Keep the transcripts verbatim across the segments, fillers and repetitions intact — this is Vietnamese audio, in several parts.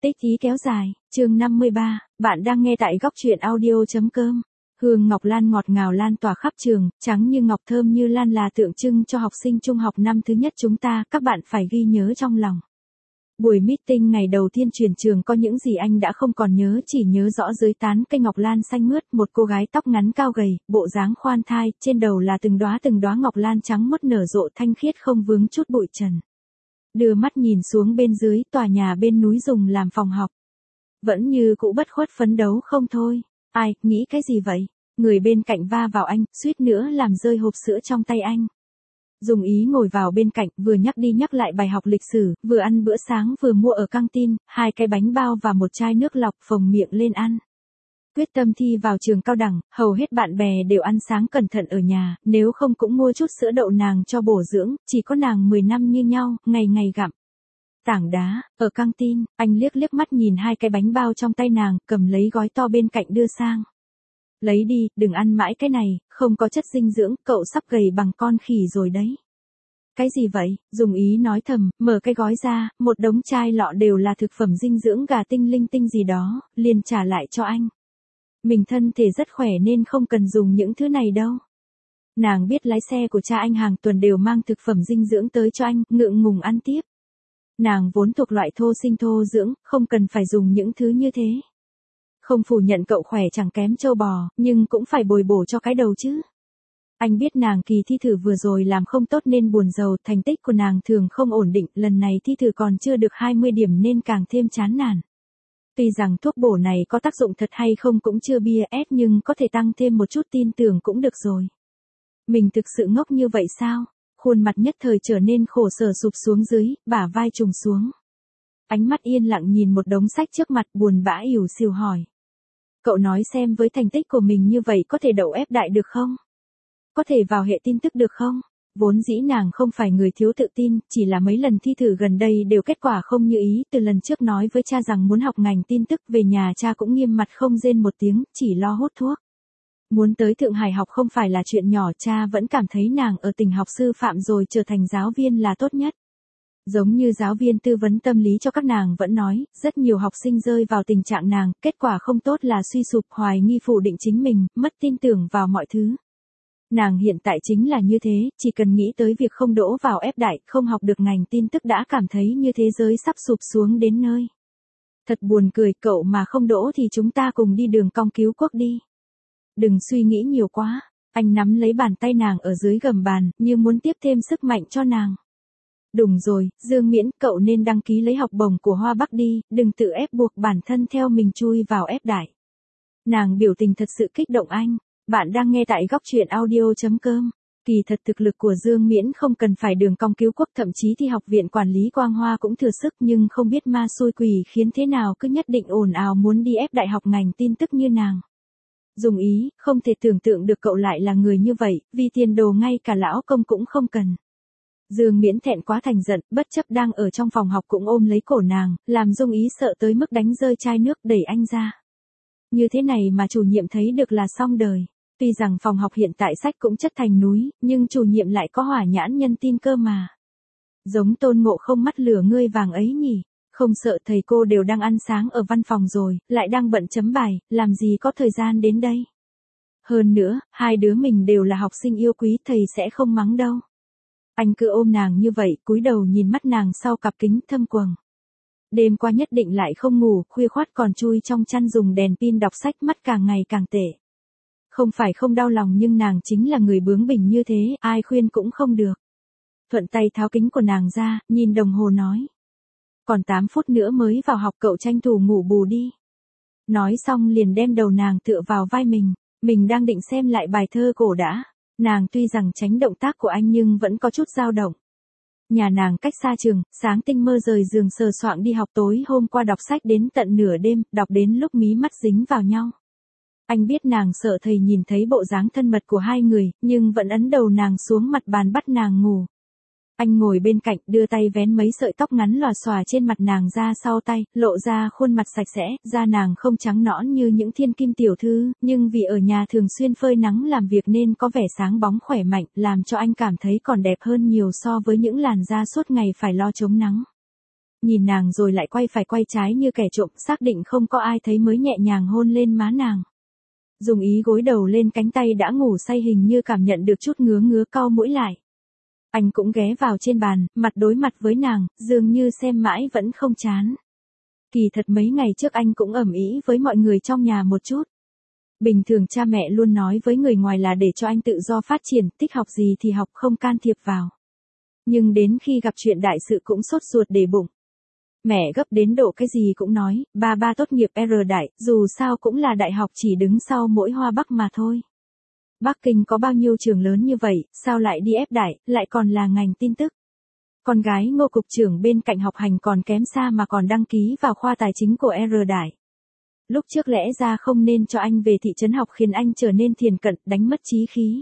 Tích ý kéo dài, chương năm mươi ba, bạn đang nghe tại góc truyện audio.com. Hương ngọc lan ngọt ngào lan tỏa khắp trường, trắng như ngọc thơm như lan là tượng trưng cho học sinh trung học năm thứ nhất chúng ta, các bạn phải ghi nhớ trong lòng. Buổi meeting ngày đầu tiên chuyển trường có những gì anh đã không còn nhớ, chỉ nhớ rõ dưới tán cây ngọc lan xanh mướt, một cô gái tóc ngắn cao gầy, bộ dáng khoan thai, trên đầu là từng đóa từng đóa ngọc lan trắng muốt nở rộ thanh khiết không vướng chút bụi trần. Đưa mắt nhìn xuống bên dưới, tòa nhà bên núi dùng làm phòng học. Vẫn như cũ bất khuất phấn đấu không thôi. Ai, nghĩ cái gì vậy? Người bên cạnh va vào anh, suýt nữa làm rơi hộp sữa trong tay anh. Dùng ý ngồi vào bên cạnh, vừa nhắc đi nhắc lại bài học lịch sử, vừa ăn bữa sáng vừa mua ở căng tin, hai cái bánh bao và một chai nước lọc, phồng miệng lên ăn. Quyết tâm thi vào trường cao đẳng, hầu hết bạn bè đều ăn sáng cẩn thận ở nhà, nếu không cũng mua chút sữa đậu nàng cho bổ dưỡng, chỉ có nàng mười năm như nhau, ngày ngày gặm. Tảng đá, ở căng tin, anh liếc liếc mắt nhìn hai cái bánh bao trong tay nàng, cầm lấy gói to bên cạnh đưa sang. Lấy đi, đừng ăn mãi cái này, không có chất dinh dưỡng, cậu sắp gầy bằng con khỉ rồi đấy. Cái gì vậy? Dùng ý nói thầm, mở cái gói ra, một đống chai lọ đều là thực phẩm dinh dưỡng gà tinh linh tinh gì đó, liền trả lại cho anh. Mình thân thể rất khỏe nên không cần dùng những thứ này đâu. Nàng biết lái xe của cha anh hàng tuần đều mang thực phẩm dinh dưỡng tới cho anh, ngượng ngùng ăn tiếp. Nàng vốn thuộc loại thô sinh thô dưỡng, không cần phải dùng những thứ như thế. Không phủ nhận cậu khỏe chẳng kém trâu bò, nhưng cũng phải bồi bổ cho cái đầu chứ. Anh biết nàng kỳ thi thử vừa rồi làm không tốt nên buồn rầu, thành tích của nàng thường không ổn định, lần này thi thử còn chưa được hai mươi điểm nên càng thêm chán nản. Tuy rằng thuốc bổ này có tác dụng thật hay không cũng chưa bia ép nhưng có thể tăng thêm một chút tin tưởng cũng được rồi. Mình thực sự ngốc như vậy sao? Khuôn mặt nhất thời trở nên khổ sở sụp xuống dưới, bả vai trùng xuống. Ánh mắt yên lặng nhìn một đống sách trước mặt buồn bã ỉu xìu hỏi. Cậu nói xem với thành tích của mình như vậy có thể đậu ép đại được không? Có thể vào hệ tin tức được không? Vốn dĩ nàng không phải người thiếu tự tin, chỉ là mấy lần thi thử gần đây đều kết quả không như ý, từ lần trước nói với cha rằng muốn học ngành tin tức về nhà cha cũng nghiêm mặt không rên một tiếng, chỉ lo hút thuốc. Muốn tới Thượng Hải học không phải là chuyện nhỏ, cha vẫn cảm thấy nàng ở tỉnh học sư phạm rồi trở thành giáo viên là tốt nhất. Giống như giáo viên tư vấn tâm lý cho các nàng vẫn nói, rất nhiều học sinh rơi vào tình trạng nàng, kết quả không tốt là suy sụp, hoài nghi phủ định chính mình, mất tin tưởng vào mọi thứ. Nàng hiện tại chính là như thế, chỉ cần nghĩ tới việc không đỗ vào ép đại, không học được ngành tin tức đã cảm thấy như thế giới sắp sụp xuống đến nơi. Thật buồn cười, cậu mà không đỗ thì chúng ta cùng đi đường cong cứu quốc đi. Đừng suy nghĩ nhiều quá, anh nắm lấy bàn tay nàng ở dưới gầm bàn, như muốn tiếp thêm sức mạnh cho nàng. Đúng rồi, Dương Miễn, cậu nên đăng ký lấy học bổng của Hoa Bắc đi, đừng tự ép buộc bản thân theo mình chui vào ép đại. Nàng biểu tình thật sự kích động anh. Bạn đang nghe tại góc truyện audio.com. Kỳ thật thực lực của Dương Miễn không cần phải đường cong cứu quốc, thậm chí thì học viện quản lý Quang Hoa cũng thừa sức, nhưng không biết ma xui quỷ khiến thế nào cứ nhất định ồn ào muốn đi ép đại học ngành tin tức như nàng. Dùng ý, không thể tưởng tượng được cậu lại là người như vậy, vì tiền đồ ngay cả lão công cũng không cần. Dương Miễn thẹn quá thành giận, bất chấp đang ở trong phòng học cũng ôm lấy cổ nàng, làm Dung Ý sợ tới mức đánh rơi chai nước đẩy anh ra. Như thế này mà chủ nhiệm thấy được là xong đời. Tuy rằng phòng học hiện tại sách cũng chất thành núi, nhưng chủ nhiệm lại có hỏa nhãn nhân tin cơ mà. Giống Tôn Ngộ Không mắt lửa ngươi vàng ấy nhỉ, không sợ thầy cô đều đang ăn sáng ở văn phòng rồi, lại đang bận chấm bài, làm gì có thời gian đến đây. Hơn nữa, hai đứa mình đều là học sinh yêu quý, thầy sẽ không mắng đâu. Anh cứ ôm nàng như vậy, cúi đầu nhìn mắt nàng sau cặp kính thâm quầng. Đêm qua nhất định lại không ngủ, khuya khoắt còn chui trong chăn dùng đèn pin đọc sách, mắt càng ngày càng tệ. Không phải không đau lòng nhưng nàng chính là người bướng bỉnh như thế, ai khuyên cũng không được. Thuận tay tháo kính của nàng ra, nhìn đồng hồ nói. Còn tám phút nữa mới vào học, cậu tranh thủ ngủ bù đi. Nói xong liền đem đầu nàng tựa vào vai mình, mình đang định xem lại bài thơ cổ đã. Nàng tuy rằng tránh động tác của anh nhưng vẫn có chút dao động. Nhà nàng cách xa trường, sáng tinh mơ rời giường sờ soạng đi học, tối hôm qua đọc sách đến tận nửa đêm, đọc đến lúc mí mắt dính vào nhau. Anh biết nàng sợ thầy nhìn thấy bộ dáng thân mật của hai người, nhưng vẫn ấn đầu nàng xuống mặt bàn bắt nàng ngủ. Anh ngồi bên cạnh, đưa tay vén mấy sợi tóc ngắn lòa xòa trên mặt nàng ra sau tay, lộ ra khuôn mặt sạch sẽ, da nàng không trắng nõn như những thiên kim tiểu thư, nhưng vì ở nhà thường xuyên phơi nắng làm việc nên có vẻ sáng bóng khỏe mạnh, làm cho anh cảm thấy còn đẹp hơn nhiều so với những làn da suốt ngày phải lo chống nắng. Nhìn nàng rồi lại quay phải quay trái như kẻ trộm, xác định không có ai thấy mới nhẹ nhàng hôn lên má nàng. Dùng ý gối đầu lên cánh tay đã ngủ say hình như cảm nhận được chút ngứa ngứa cau mũi lại. Anh cũng ghé vào trên bàn, mặt đối mặt với nàng, dường như xem mãi vẫn không chán. Kỳ thật mấy ngày trước anh cũng ầm ĩ với mọi người trong nhà một chút. Bình thường cha mẹ luôn nói với người ngoài là để cho anh tự do phát triển, thích học gì thì học, không can thiệp vào. Nhưng đến khi gặp chuyện đại sự cũng sốt ruột để bụng. Mẹ gấp đến độ cái gì cũng nói, ba ba tốt nghiệp R đại, dù sao cũng là đại học chỉ đứng sau mỗi Hoa Bắc mà thôi. Bắc Kinh có bao nhiêu trường lớn như vậy, sao lại đi ép đại, lại còn là ngành tin tức. Con gái Ngô cục trưởng bên cạnh học hành còn kém xa mà còn đăng ký vào khoa tài chính của R đại. Lúc trước lẽ ra không nên cho anh về thị trấn học khiến anh trở nên thiền cận, đánh mất chí khí.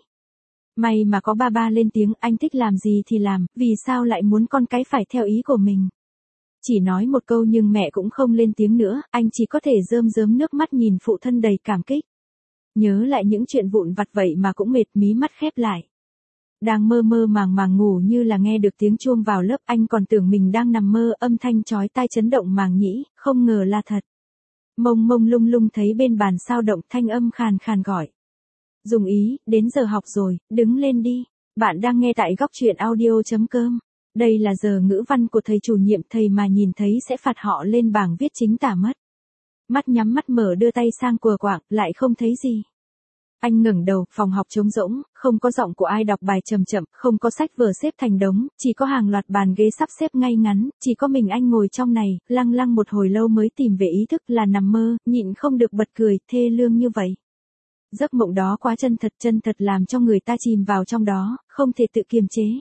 May mà có ba ba lên tiếng, anh thích làm gì thì làm, vì sao lại muốn con cái phải theo ý của mình. Chỉ nói một câu nhưng mẹ cũng không lên tiếng nữa, anh chỉ có thể rơm rớm nước mắt nhìn phụ thân đầy cảm kích. Nhớ lại những chuyện vụn vặt vậy mà cũng mệt, mí mắt khép lại. Đang mơ mơ màng màng ngủ như là nghe được tiếng chuông vào lớp, anh còn tưởng mình đang nằm mơ, âm thanh chói tai chấn động màng nhĩ, không ngờ là thật. Mông mông lung lung thấy bên bàn sao động, thanh âm khàn khàn gọi. Dùng ý, đến giờ học rồi, đứng lên đi. Bạn đang nghe tại góc truyện audio chấm com. Đây là giờ ngữ văn của thầy chủ nhiệm, thầy mà nhìn thấy sẽ phạt họ lên bảng viết chính tả mất. Mắt nhắm mắt mở đưa tay sang cùa quạng, lại không thấy gì. Anh ngẩng đầu, phòng học trống rỗng, không có giọng của ai đọc bài chậm chậm, không có sách vở xếp thành đống, chỉ có hàng loạt bàn ghế sắp xếp ngay ngắn, chỉ có mình anh ngồi trong này, lăng lăng một hồi lâu mới tìm về ý thức là nằm mơ, nhịn không được bật cười, thê lương như vậy. Giấc mộng đó quá chân thật, chân thật làm cho người ta chìm vào trong đó, không thể tự kiềm chế.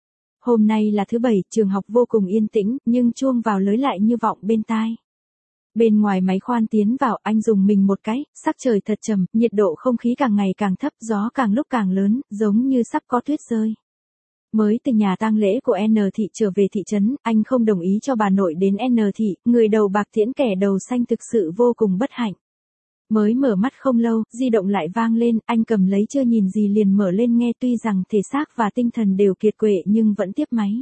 Hôm nay là thứ bảy, trường học vô cùng yên tĩnh, nhưng chuông vào lới lại như vọng bên tai. Bên ngoài máy khoan tiến vào, anh dùng mình một cái, sắc trời thật trầm, nhiệt độ không khí càng ngày càng thấp, gió càng lúc càng lớn, giống như sắp có tuyết rơi. Mới từ nhà tang lễ của N thị trở về thị trấn, anh không đồng ý cho bà nội đến N thị, người đầu bạc tiễn kẻ đầu xanh thực sự vô cùng bất hạnh. Mới mở mắt không lâu, di động lại vang lên, anh cầm lấy chưa nhìn gì liền mở lên nghe, tuy rằng thể xác và tinh thần đều kiệt quệ nhưng vẫn tiếp máy.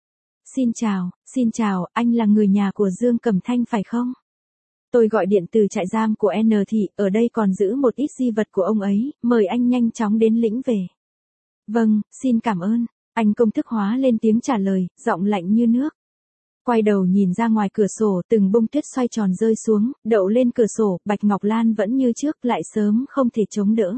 Xin chào, xin chào, anh là người nhà của Dương Cẩm Thanh phải không? Tôi gọi điện từ trại giam của N thị, ở đây còn giữ một ít di vật của ông ấy, mời anh nhanh chóng đến lĩnh về. Vâng, xin cảm ơn, anh công thức hóa lên tiếng trả lời, giọng lạnh như nước. Quay đầu nhìn ra ngoài cửa sổ, từng bông tuyết xoay tròn rơi xuống, đậu lên cửa sổ, Bạch Ngọc Lan vẫn như trước, lại sớm không thể chống đỡ.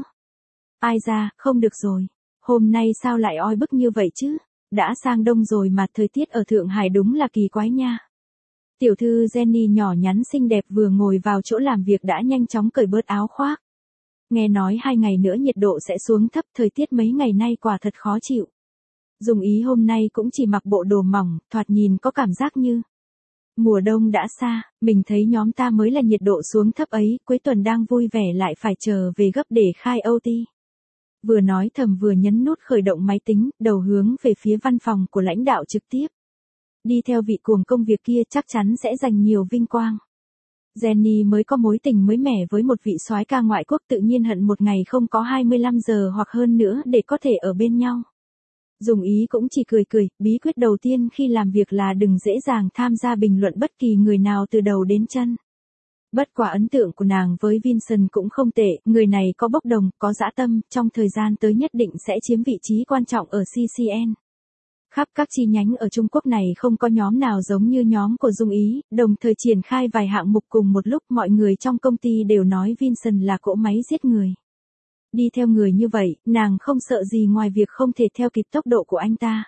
Ai ra, không được rồi. Hôm nay sao lại oi bức như vậy chứ? Đã sang đông rồi mà, thời tiết ở Thượng Hải đúng là kỳ quái nha. Tiểu thư Jenny nhỏ nhắn xinh đẹp vừa ngồi vào chỗ làm việc đã nhanh chóng cởi bớt áo khoác. Nghe nói hai ngày nữa nhiệt độ sẽ xuống thấp, thời tiết mấy ngày nay quả thật khó chịu. Dùng ý hôm nay cũng chỉ mặc bộ đồ mỏng, thoạt nhìn có cảm giác như mùa đông đã xa, mình thấy nhóm ta mới là nhiệt độ xuống thấp ấy, cuối tuần đang vui vẻ lại phải chờ về gấp để khai O T. Vừa nói thầm vừa nhấn nút khởi động máy tính, đầu hướng về phía văn phòng của lãnh đạo trực tiếp. Đi theo vị cuồng công việc kia chắc chắn sẽ giành nhiều vinh quang. Jenny mới có mối tình mới mẻ với một vị soái ca ngoại quốc, tự nhiên hận một ngày không có hai mươi lăm giờ hoặc hơn nữa để có thể ở bên nhau. Dùng ý cũng chỉ cười cười, bí quyết đầu tiên khi làm việc là đừng dễ dàng tham gia bình luận bất kỳ người nào từ đầu đến chân. Bất quả ấn tượng của nàng với Vincent cũng không tệ, người này có bốc đồng, có dã tâm, trong thời gian tới nhất định sẽ chiếm vị trí quan trọng ở C C N. Khắp các chi nhánh ở Trung Quốc này không có nhóm nào giống như nhóm của Dung Ý, đồng thời triển khai vài hạng mục cùng một lúc, mọi người trong công ty đều nói Vincent là cỗ máy giết người. Đi theo người như vậy, nàng không sợ gì ngoài việc không thể theo kịp tốc độ của anh ta.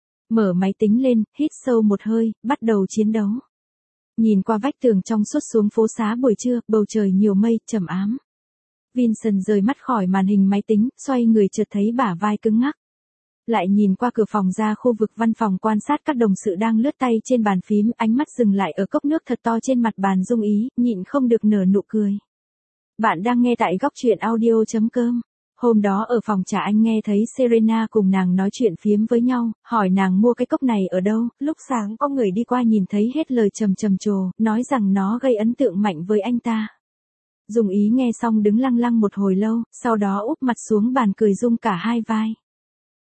Mở máy tính lên, hít sâu một hơi, bắt đầu chiến đấu. Nhìn qua vách tường trong suốt xuống phố xá buổi trưa, bầu trời nhiều mây, trầm ám. Vincent rời mắt khỏi màn hình máy tính, xoay người chợt thấy bả vai cứng ngắc. Lại nhìn qua cửa phòng ra khu vực văn phòng quan sát các đồng sự đang lướt tay trên bàn phím, ánh mắt dừng lại ở cốc nước thật to trên mặt bàn Dung Ý, nhịn không được nở nụ cười. Bạn đang nghe tại góc truyện audio chấm com. Hôm đó ở phòng trà anh nghe thấy Serena cùng nàng nói chuyện phiếm với nhau, hỏi nàng mua cái cốc này ở đâu, lúc sáng có người đi qua nhìn thấy hết lời trầm trầm trồ, nói rằng nó gây ấn tượng mạnh với anh ta. Dung Ý nghe xong đứng lăng lăng một hồi lâu, sau đó úp mặt xuống bàn cười rung cả hai vai.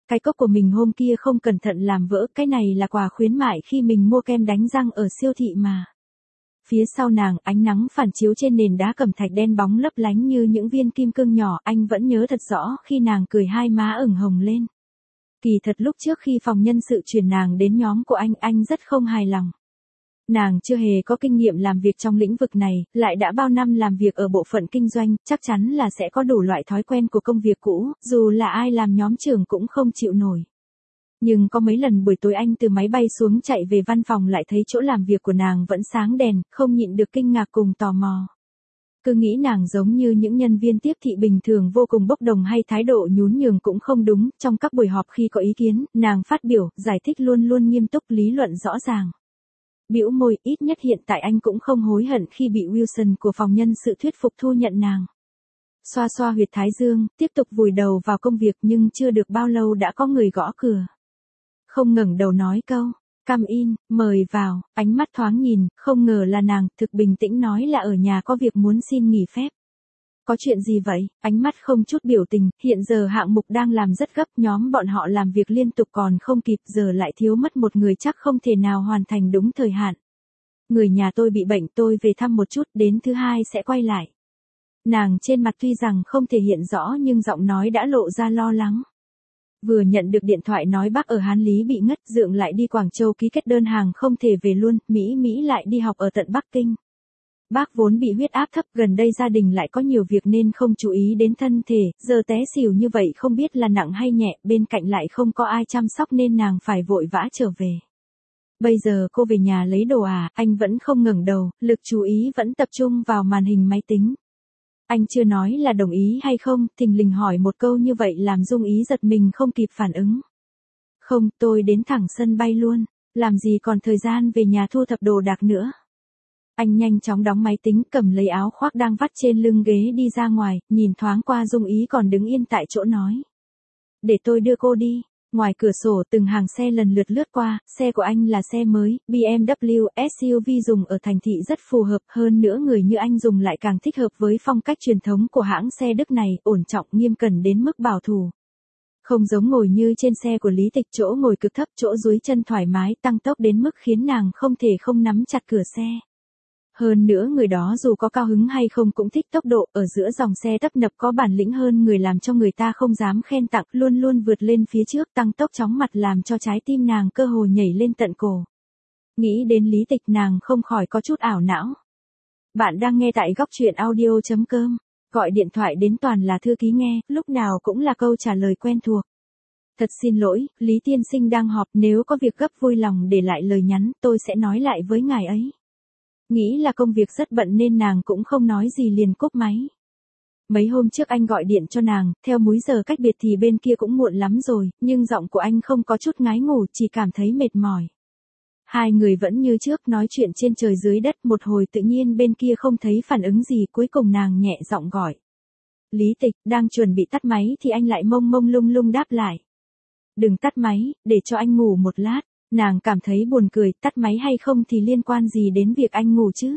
Cái cốc của mình hôm kia không cẩn thận làm vỡ, cái này là quà khuyến mại khi mình mua kem đánh răng ở siêu thị mà. Phía sau nàng, ánh nắng phản chiếu trên nền đá cẩm thạch đen bóng lấp lánh như những viên kim cương nhỏ, anh vẫn nhớ thật rõ khi nàng cười hai má ửng hồng lên. Kỳ thật lúc trước khi phòng nhân sự chuyển nàng đến nhóm của anh, anh rất không hài lòng. Nàng chưa hề có kinh nghiệm làm việc trong lĩnh vực này, lại đã bao năm làm việc ở bộ phận kinh doanh, chắc chắn là sẽ có đủ loại thói quen của công việc cũ, dù là ai làm nhóm trưởng cũng không chịu nổi. Nhưng có mấy lần buổi tối anh từ máy bay xuống chạy về văn phòng lại thấy chỗ làm việc của nàng vẫn sáng đèn, không nhịn được kinh ngạc cùng tò mò. Cứ nghĩ nàng giống như những nhân viên tiếp thị bình thường vô cùng bốc đồng hay thái độ nhún nhường cũng không đúng, trong các buổi họp khi có ý kiến, nàng phát biểu, giải thích luôn luôn nghiêm túc lý luận rõ ràng. Bĩu môi, ít nhất hiện tại anh cũng không hối hận khi bị Wilson của phòng nhân sự thuyết phục thu nhận nàng. Xoa xoa huyệt thái dương, tiếp tục vùi đầu vào công việc nhưng chưa được bao lâu đã có người gõ cửa. Không ngẩng đầu nói câu, come in, mời vào, ánh mắt thoáng nhìn, không ngờ là nàng, thực bình tĩnh nói là ở nhà có việc muốn xin nghỉ phép. Có chuyện gì vậy? Ánh mắt không chút biểu tình, hiện giờ hạng mục đang làm rất gấp, nhóm bọn họ làm việc liên tục còn không kịp, giờ lại thiếu mất một người chắc không thể nào hoàn thành đúng thời hạn. Người nhà tôi bị bệnh, tôi về thăm một chút, đến thứ hai sẽ quay lại. Nàng trên mặt tuy rằng không thể hiện rõ nhưng giọng nói đã lộ ra lo lắng. Vừa nhận được điện thoại nói bác ở Hán Lý bị ngất, Dượng lại đi Quảng Châu ký kết đơn hàng không thể về luôn, Mỹ Mỹ lại đi học ở tận Bắc Kinh. Bác vốn bị huyết áp thấp, gần đây gia đình lại có nhiều việc nên không chú ý đến thân thể, giờ té xỉu như vậy không biết là nặng hay nhẹ, bên cạnh lại không có ai chăm sóc nên nàng phải vội vã trở về. Bây giờ cô về nhà lấy đồ à? Anh vẫn không ngẩng đầu, lực chú ý vẫn tập trung vào màn hình máy tính. Anh chưa nói là đồng ý hay không, thình lình hỏi một câu như vậy làm Dung Ý giật mình không kịp phản ứng. Không, tôi đến thẳng sân bay luôn, làm gì còn thời gian về nhà thu thập đồ đạc nữa. Anh nhanh chóng đóng máy tính, cầm lấy áo khoác đang vắt trên lưng ghế đi ra ngoài, nhìn thoáng qua Dung Ý còn đứng yên tại chỗ nói. Để tôi đưa cô đi. Ngoài cửa sổ từng hàng xe lần lượt lướt qua, xe của anh là xe mới, bê em vê ét u vê dùng ở thành thị rất phù hợp, hơn nữa người như anh dùng lại càng thích hợp với phong cách truyền thống của hãng xe Đức này, ổn trọng nghiêm cẩn đến mức bảo thủ. Không giống ngồi như trên xe của Lý Tịch, chỗ ngồi cực thấp, chỗ dưới chân thoải mái, tăng tốc đến mức khiến nàng không thể không nắm chặt cửa xe. Hơn nữa người đó dù có cao hứng hay không cũng thích tốc độ, ở giữa dòng xe tấp nập có bản lĩnh hơn người làm cho người ta không dám khen tặng, luôn luôn vượt lên phía trước, tăng tốc chóng mặt làm cho trái tim nàng cơ hồ nhảy lên tận cổ. Nghĩ đến Lý Tịch nàng không khỏi có chút ảo não. Bạn đang nghe tại góc truyện audio chấm com, gọi điện thoại đến toàn là thư ký nghe, lúc nào cũng là câu trả lời quen thuộc. Thật xin lỗi, Lý tiên sinh đang họp, nếu có việc gấp vui lòng để lại lời nhắn, tôi sẽ nói lại với ngài ấy. Nghĩ là công việc rất bận nên nàng cũng không nói gì liền cúp máy. Mấy hôm trước anh gọi điện cho nàng, theo múi giờ cách biệt thì bên kia cũng muộn lắm rồi, nhưng giọng của anh không có chút ngái ngủ, chỉ cảm thấy mệt mỏi. Hai người vẫn như trước nói chuyện trên trời dưới đất, một hồi tự nhiên bên kia không thấy phản ứng gì, cuối cùng nàng nhẹ giọng gọi. Lý Tịch, đang chuẩn bị tắt máy thì anh lại mông mông lung lung đáp lại. Đừng tắt máy, để cho anh ngủ một lát. Nàng cảm thấy buồn cười, tắt máy hay không thì liên quan gì đến việc anh ngủ chứ.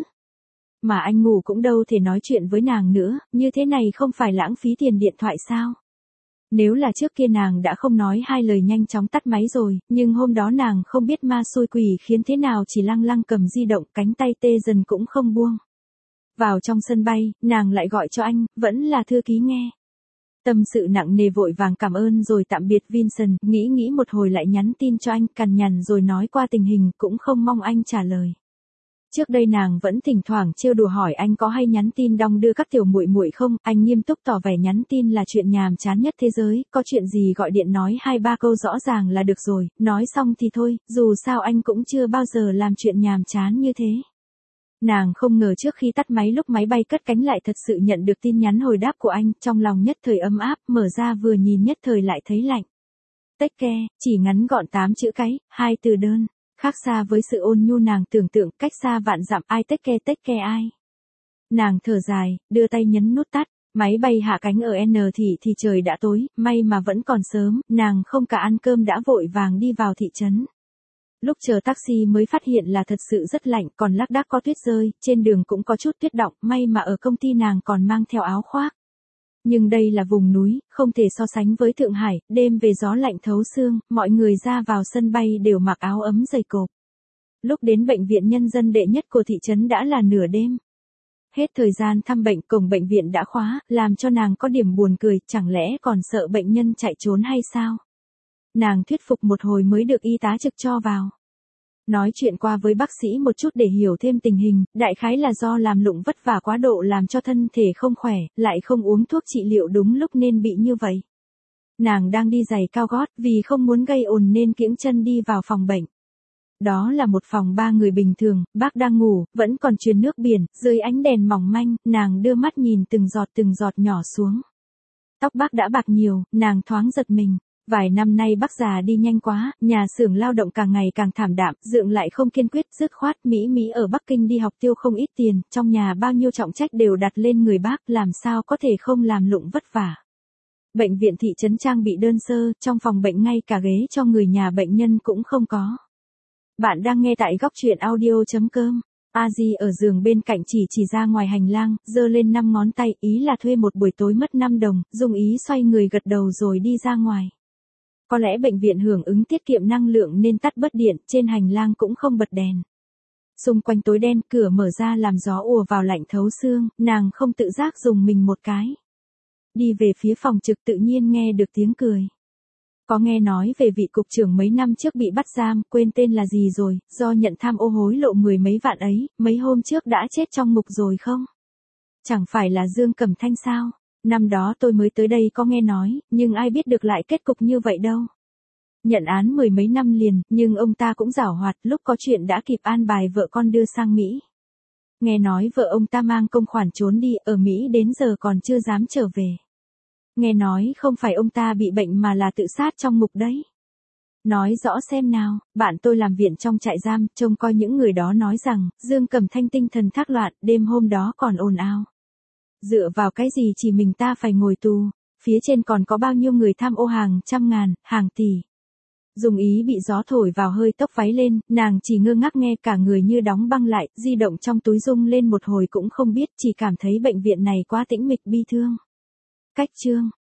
Mà anh ngủ cũng đâu thể nói chuyện với nàng nữa, như thế này không phải lãng phí tiền điện thoại sao. Nếu là trước kia nàng đã không nói hai lời nhanh chóng tắt máy rồi, nhưng hôm đó nàng không biết ma xui quỷ khiến thế nào chỉ lăng lăng cầm di động, cánh tay tê dần cũng không buông. Vào trong sân bay, nàng lại gọi cho anh, vẫn là thư ký nghe. Tâm sự nặng nề vội vàng cảm ơn rồi tạm biệt Vincent, nghĩ nghĩ một hồi lại nhắn tin cho anh, cằn nhằn rồi nói qua tình hình, cũng không mong anh trả lời. Trước đây nàng vẫn thỉnh thoảng trêu đùa hỏi anh có hay nhắn tin đong đưa các tiểu muội muội không, anh nghiêm túc tỏ vẻ nhắn tin là chuyện nhàm chán nhất thế giới, có chuyện gì gọi điện nói hai ba câu rõ ràng là được rồi, nói xong thì thôi, dù sao anh cũng chưa bao giờ làm chuyện nhàm chán như thế. Nàng không ngờ trước khi tắt máy lúc máy bay cất cánh lại thật sự nhận được tin nhắn hồi đáp của anh, trong lòng nhất thời ấm áp, mở ra vừa nhìn nhất thời lại thấy lạnh. Take care, chỉ ngắn gọn tám chữ cái, hai từ đơn, khác xa với sự ôn nhu nàng tưởng tượng, cách xa vạn dặm, ai take care take care ai. Nàng thở dài, đưa tay nhấn nút tắt, máy bay hạ cánh ở N thị thì trời đã tối, may mà vẫn còn sớm, nàng không cả ăn cơm đã vội vàng đi vào thị trấn. Lúc chờ taxi mới phát hiện là thật sự rất lạnh, còn lác đác có tuyết rơi, trên đường cũng có chút tuyết đọng, may mà ở công ty nàng còn mang theo áo khoác. Nhưng đây là vùng núi, không thể so sánh với Thượng Hải, đêm về gió lạnh thấu xương, mọi người ra vào sân bay đều mặc áo ấm dày cộp. Lúc đến bệnh viện nhân dân đệ nhất của thị trấn đã là nửa đêm. Hết thời gian thăm bệnh, cổng bệnh viện đã khóa, làm cho nàng có điểm buồn cười, chẳng lẽ còn sợ bệnh nhân chạy trốn hay sao? Nàng thuyết phục một hồi mới được y tá trực cho vào. Nói chuyện qua với bác sĩ một chút để hiểu thêm tình hình, đại khái là do làm lụng vất vả quá độ làm cho thân thể không khỏe, lại không uống thuốc trị liệu đúng lúc nên bị như vậy. Nàng đang đi giày cao gót, vì không muốn gây ồn nên kiễng chân đi vào phòng bệnh. Đó là một phòng ba người bình thường, bác đang ngủ, vẫn còn truyền nước biển, dưới ánh đèn mỏng manh, nàng đưa mắt nhìn từng giọt từng giọt nhỏ xuống. Tóc bác đã bạc nhiều, nàng thoáng giật mình. Vài năm nay bác già đi nhanh quá, nhà xưởng lao động càng ngày càng thảm đạm, Dượng lại không kiên quyết, dứt khoát, Mỹ Mỹ ở Bắc Kinh đi học tiêu không ít tiền, trong nhà bao nhiêu trọng trách đều đặt lên người bác, làm sao có thể không làm lụng vất vả. Bệnh viện thị trấn trang bị đơn sơ, trong phòng bệnh ngay cả ghế cho người nhà bệnh nhân cũng không có. Bạn đang nghe tại góc truyện audio chấm com. A Di ở giường bên cạnh chỉ chỉ ra ngoài hành lang, giơ lên năm ngón tay, ý là thuê một buổi tối mất năm đồng, Dung ý xoay người gật đầu rồi đi ra ngoài. Có lẽ bệnh viện hưởng ứng tiết kiệm năng lượng nên tắt bớt điện, trên hành lang cũng không bật đèn. Xung quanh tối đen, cửa mở ra làm gió ùa vào lạnh thấu xương, nàng không tự giác dùng mình một cái. Đi về phía phòng trực tự nhiên nghe được tiếng cười. Có nghe nói về vị cục trưởng mấy năm trước bị bắt giam, quên tên là gì rồi, do nhận tham ô hối lộ mười mấy vạn ấy, mấy hôm trước đã chết trong ngục rồi không? Chẳng phải là Dương Cẩm Thanh sao? Năm đó tôi mới tới đây có nghe nói, nhưng ai biết được lại kết cục như vậy đâu. Nhận án mười mấy năm liền, nhưng ông ta cũng giảo hoạt, lúc có chuyện đã kịp an bài vợ con đưa sang Mỹ. Nghe nói vợ ông ta mang công khoản trốn đi, ở Mỹ đến giờ còn chưa dám trở về. Nghe nói không phải ông ta bị bệnh mà là tự sát trong ngục đấy. Nói rõ xem nào, bạn tôi làm viện trong trại giam, trông coi những người đó nói rằng, Dương Cẩm Thanh tinh thần thác loạn, đêm hôm đó còn ồn ào. Dựa vào cái gì chỉ mình ta phải ngồi tù, phía trên còn có bao nhiêu người tham ô hàng trăm ngàn, hàng tỷ. Dung ý bị gió thổi vào hơi tóc váy lên, nàng chỉ ngơ ngác nghe cả người như đóng băng lại, di động trong túi rung lên một hồi cũng không biết, chỉ cảm thấy bệnh viện này quá tĩnh mịch bi thương. Cách chương